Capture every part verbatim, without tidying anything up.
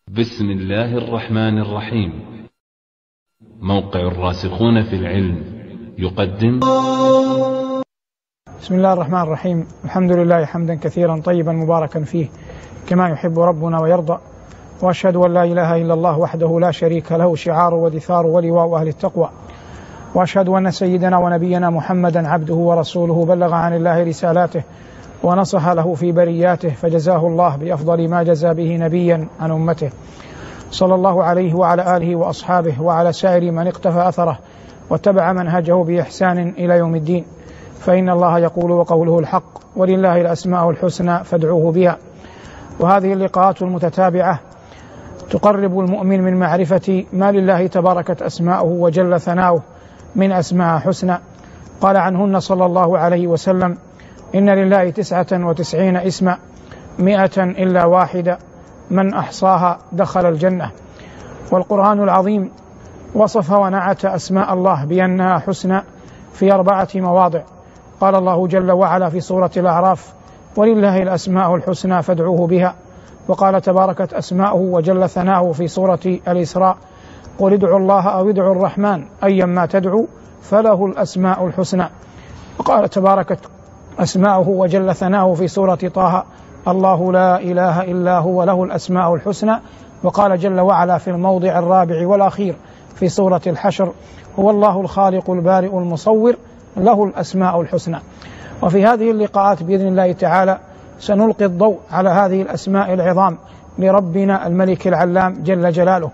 بسم الله الرحمن الرحيم. موقع الراسخون في العلم يقدم. بسم الله الرحمن الرحيم. الحمد لله حمدا كثيرا طيبا مباركا فيه كما يحب ربنا ويرضى، وأشهد أن لا إله إلا الله وحده لا شريك له، شعار ودثار ولواء أهل التقوى، وأشهد أن سيدنا ونبينا محمدا عبده ورسوله، بلغ عن الله رسالاته ونصح له في برياته، فجزاه الله بأفضل ما جزى به نبيا عن أمته، صلى الله عليه وعلى آله وأصحابه وعلى سائر من اقتفى أثره واتبع منهجه بإحسان إلى يوم الدين. فإن الله يقول وقوله الحق، ولله الأسماء الحسنى فادعوه بها. وهذه اللقاءات المتتابعة تقرب المؤمن من معرفة ما لله تباركت أسماؤه وجل ثناؤه من أسماء حسنى. قال عنهن صلى الله عليه وسلم: إن لله تسعة وتسعين اسما مئة إلا واحدة من أحصاها دخل الجنة. والقرآن العظيم وصف ونعت أسماء الله بأنها حسنى في أربعة مواضع. قال الله جل وعلا في سورة الأعراف: ولله الأسماء الحسنى فادعوه بها. وقال تباركت أسماؤه وجل ثناؤه في سورة الإسراء: قل ادعوا الله أو ادعوا الرحمن أيما تدعوا فله الأسماء الحسنى. وقال تباركت أسماؤه وجل ثناؤه في سورة طه: الله لا إله إلا هو له الأسماء الحسنى. وقال جل وعلا في الموضع الرابع والأخير في سورة الحشر: هو الله الخالق البارئ المصور له الأسماء الحسنى. وفي هذه اللقاءات بإذن الله تعالى سنلقي الضوء على هذه الأسماء العظام لربنا الملك العلام جل جلاله.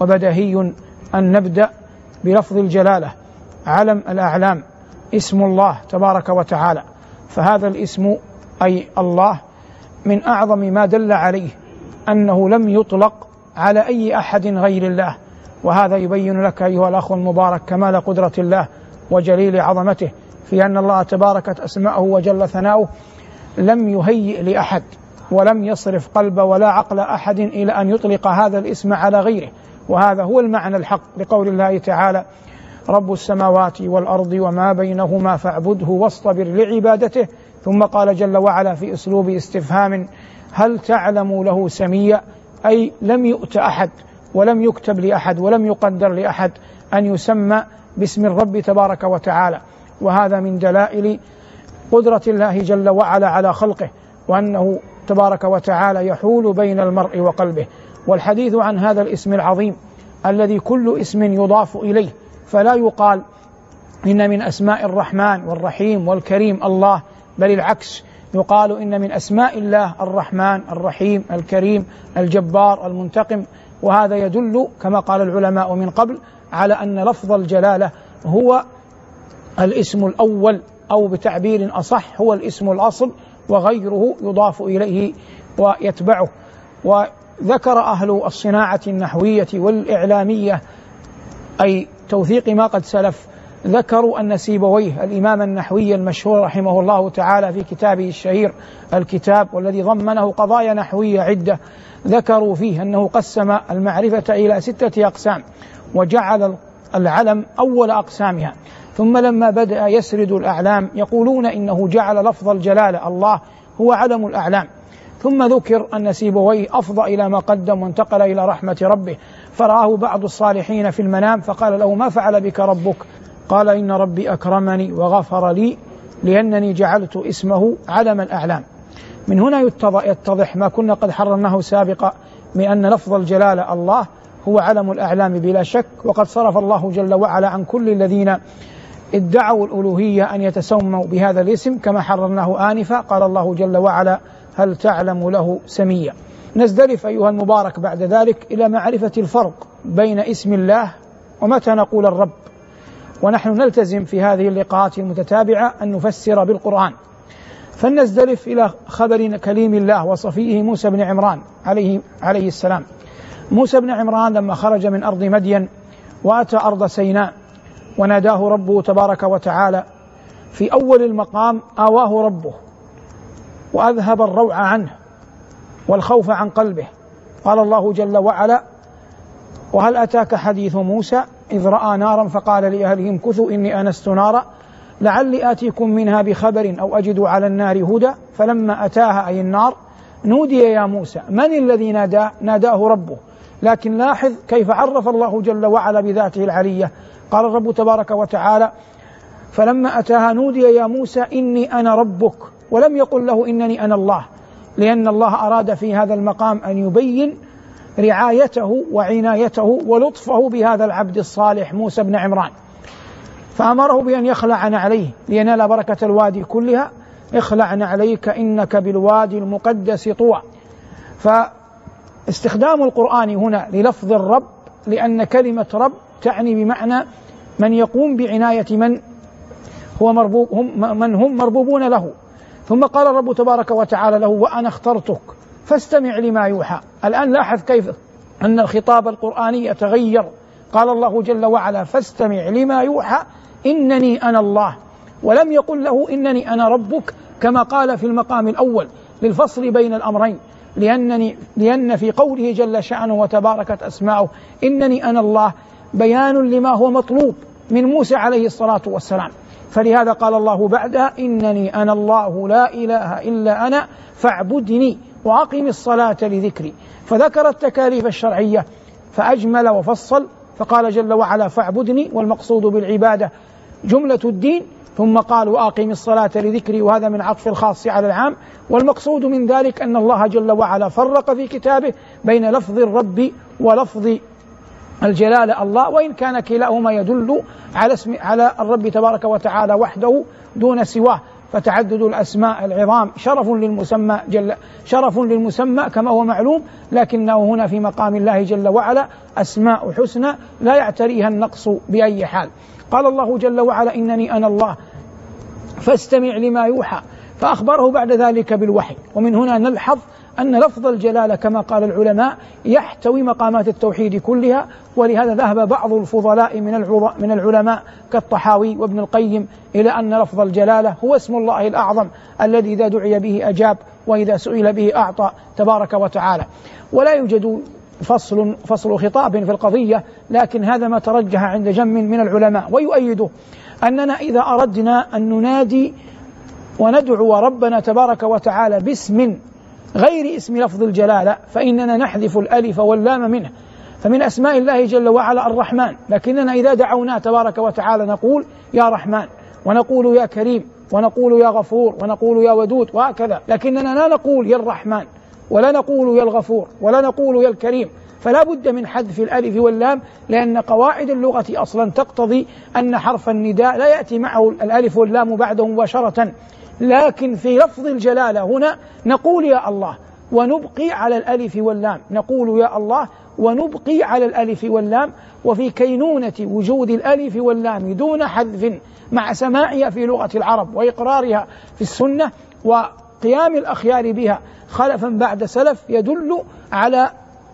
وبدهي أن نبدأ بلفظ الجلالة، علم الأعلام، اسم الله تبارك وتعالى. فهذا الاسم أي الله من أعظم ما دل عليه أنه لم يطلق على أي أحد غير الله. وهذا يبين لك أيها الأخ المبارك كمال قدرة الله وجليل عظمته في أن الله تباركت أسماءه وجل ثناؤه لم يهيئ لأحد ولم يصرف قلب ولا عقل أحد إلى أن يطلق هذا الاسم على غيره. وهذا هو المعنى الحق لقول الله تعالى: رب السماوات والأرض وما بينهما فاعبده واصطبر لعبادته. ثم قال جل وعلا في أسلوب استفهام: هل تعلم له سميا؟ أي لم يؤت أحد ولم يكتب لأحد ولم يقدر لأحد أن يسمى باسم الرب تبارك وتعالى. وهذا من دلائل قدرة الله جل وعلا على خلقه، وأنه تبارك وتعالى يحول بين المرء وقلبه. والحديث عن هذا الاسم العظيم الذي كل اسم يضاف إليه، فلا يقال إن من أسماء الرحمن والرحيم والكريم الله، بل العكس، يقال إن من أسماء الله الرحمن الرحيم الكريم الجبار المنتقم. وهذا يدل كما قال العلماء من قبل على أن لفظ الجلالة هو الاسم الأول، أو بتعبير أصح هو الاسم الأصل، وغيره يضاف إليه ويتبعه. وذكر أهل الصناعة النحوية والإعلامية، أي توثيق ما قد سلف، ذكروا أن سيبويه الإمام النحوي المشهور رحمه الله تعالى في كتابه الشهير الكتاب، والذي ضمنه قضايا نحوية عدة، ذكروا فيه أنه قسم المعرفة إلى ستة أقسام، وجعل العلم أول أقسامها. ثم لما بدأ يسرد الأعلام يقولون إنه جعل لفظ الجلالة الله هو علم الأعلام. ثم ذكر أن سيبويه أفضى إلى ما قدم وانتقل إلى رحمة ربه، فرآه بعض الصالحين في المنام فقال له: ما فعل بك ربك؟ قال: إن ربي أكرمني وغفر لي لأنني جعلت اسمه علم الأعلام. من هنا يتضح ما كنا قد حررناه سابقا من أن لفظ الجلالة الله هو علم الأعلام بلا شك. وقد صرف الله جل وعلا عن كل الذين ادعوا الألوهية أن يتسموا بهذا الاسم كما حررناه آنفا. قال الله جل وعلا: هل تعلم له سميا. نزدلف أيها المبارك بعد ذلك إلى معرفة الفرق بين اسم الله ومتى نقول الرب. ونحن نلتزم في هذه اللقاءات المتتابعة أن نفسر بالقرآن، فلنزدلف إلى خبر كليم الله وصفيه موسى بن عمران عليه, عليه السلام. موسى بن عمران لما خرج من أرض مدين وأتى أرض سيناء، وناداه ربه تبارك وتعالى، في أول المقام آواه ربه وأذهب الروع عنه والخوف عن قلبه. قال الله جل وعلا: وهل أتاك حديث موسى إذ رأى نارا فقال لأهلهم كثوا إني آنست نارا لعلي آتيكم منها بخبر أو أجد على النار هدى فلما أتاها أي النار نودي يا موسى. من الذي ناداه؟ ناداه ربه. لكن لاحظ كيف عرف الله جل وعلا بذاته العلية. قال الرب تبارك وتعالى: فلما أتاها نودي يا موسى إني أنا ربك، ولم يقل له إنني أنا الله، لأن الله أراد في هذا المقام أن يبين رعايته وعنايته ولطفه بهذا العبد الصالح موسى بن عمران، فأمره بأن يخلع عليه لينال بركة الوادي كلها. اخلع عليك إنك بالوادي المقدس طوى. فاستخدام القرآن هنا للفظ الرب لأن كلمة رب تعني بمعنى من يقوم بعناية من هو مربوب هم من هم مربوبون له. ثم قال الرب تبارك وتعالى له: وأنا اخترتك فاستمع لما يوحى. الآن لاحظ كيف أن الخطاب القرآني يتغير. قال الله جل وعلا: فاستمع لما يوحى إنني أنا الله، ولم يقل له إنني أنا ربك كما قال في المقام الأول للفصل بين الأمرين، لأنني لأن في قوله جل شأنه وتباركت أسماؤه إنني أنا الله بيان لما هو مطلوب من موسى عليه الصلاة والسلام. فلهذا قال الله بعدها: إنني أنا الله لا إله إلا أنا فاعبدني وأقم الصلاة لذكري. فذكر التكاليف الشرعية فأجمل وفصل، فقال جل وعلا: فاعبدني، والمقصود بالعبادة جملة الدين، ثم قال: وأقم الصلاة لذكري، وهذا من عطف الخاص على العام. والمقصود من ذلك أن الله جل وعلا فرق في كتابه بين لفظ الرب ولفظ الجلالة الله، وإن كان كلاهما يدل على اسم على الرب تبارك وتعالى وحده دون سواه، فتعدد الأسماء العظام شرف للمسمى جل شرف للمسمى كما هو معلوم، لكنه هنا في مقام الله جل وعلا أسماء حسنى لا يعتريها النقص بأي حال. قال الله جل وعلا: إنني أنا الله فاستمع لما يوحى، فأخبره بعد ذلك بالوحي. ومن هنا نلحظ أن لفظ الجلالة كما قال العلماء يحتوي مقامات التوحيد كلها، ولهذا ذهب بعض الفضلاء من العلماء كالطحاوي وابن القيم إلى أن لفظ الجلالة هو اسم الله الأعظم الذي إذا دعي به أجاب وإذا سئل به أعطى تبارك وتعالى. ولا يوجد فصل فصل خطاب في القضية، لكن هذا ما ترجح عند جم من العلماء. ويؤيده أننا إذا أردنا أن ننادي وندعو ربنا تبارك وتعالى باسم غير اسم لفظ الجلالة فإننا نحذف الألف واللام منه. فمن أسماء الله جل وعلا الرحمن، لكننا إذا دعوناه تبارك وتعالى نقول يا رحمن، ونقول يا كريم، ونقول يا غفور، ونقول يا ودود، وهكذا. لكننا لا نقول يا الرحمن، ولا نقول يا الغفور، ولا نقول يا الكريم، فلا بد من حذف الألف واللام، لأن قواعد اللغة أصلا تقتضي أن حرف النداء لا يأتي معه الألف واللام بعده مباشرة. لكن في لفظ الجلالة هنا نقول يا الله ونبقي على الألف واللام، نقول يا الله ونبقي على الألف واللام. وفي كينونة وجود الألف واللام دون حذف مع سماعها في لغة العرب وإقرارها في السنة وقيام الأخيار بها خلفا بعد سلف يدل على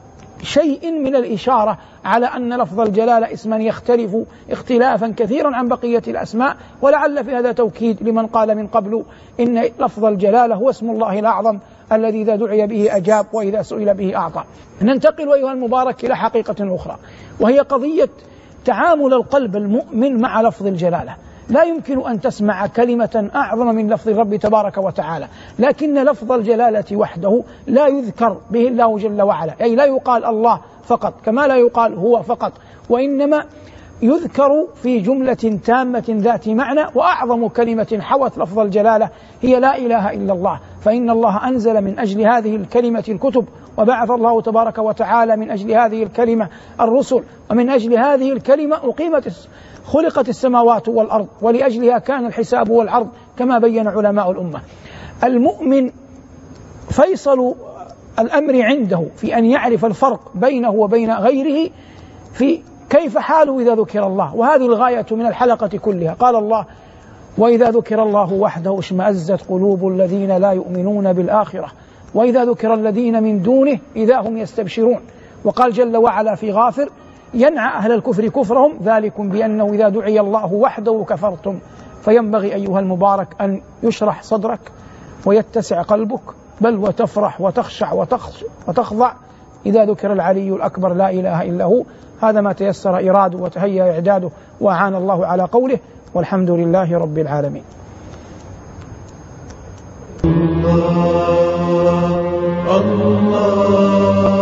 شيء من الإشارة على أن لفظ الجلالة اسما يختلف اختلافا كثيرا عن بقية الأسماء. ولعل في هذا توكيد لمن قال من قبل إن لفظ الجلالة هو اسم الله الأعظم الذي إذا دعي به أجاب وإذا سئل به أعطى. ننتقل أيها المبارك إلى حقيقة أخرى، وهي قضية تعامل القلب المؤمن مع لفظ الجلالة. لا يمكن أن تسمع كلمة أعظم من لفظ الرب تبارك وتعالى، لكن لفظ الجلالة وحده لا يذكر به الله جل وعلا، أي لا يقال الله فقط كما لا يقال هو فقط، وإنما يذكر في جملة تامة ذات معنى. وأعظم كلمة حوت لفظ الجلالة هي لا إله إلا الله، فإن الله أنزل من أجل هذه الكلمة الكتب، وبعث الله تبارك وتعالى من أجل هذه الكلمة الرسل، ومن أجل هذه الكلمة أقيمت خلقت السماوات والأرض، ولأجلها كان الحساب والعرض كما بين علماء الأمة. المؤمن فيصل الأمر عنده في أن يعرف الفرق بينه وبين غيره في كيف حاله إذا ذكر الله، وهذه الغاية من الحلقة كلها. قال الله: وإذا ذكر الله وحده اشمأزت قلوب الذين لا يؤمنون بالآخرة وإذا ذكر الذين من دونه إذا هم يستبشرون. وقال جل وعلا في غافر: ينعى أهل الكفر كفرهم ذلكم بأنه إذا دعي الله وحده كفرتم. فينبغي أيها المبارك أن يشرح صدرك ويتسع قلبك، بل وتفرح وتخشع وتخضع إذا ذكر العلي الأكبر لا إله إلا هو. هذا ما تيسر إراده وتهيأ إعداده وأعان الله على قوله، والحمد لله رب العالمين. الله الله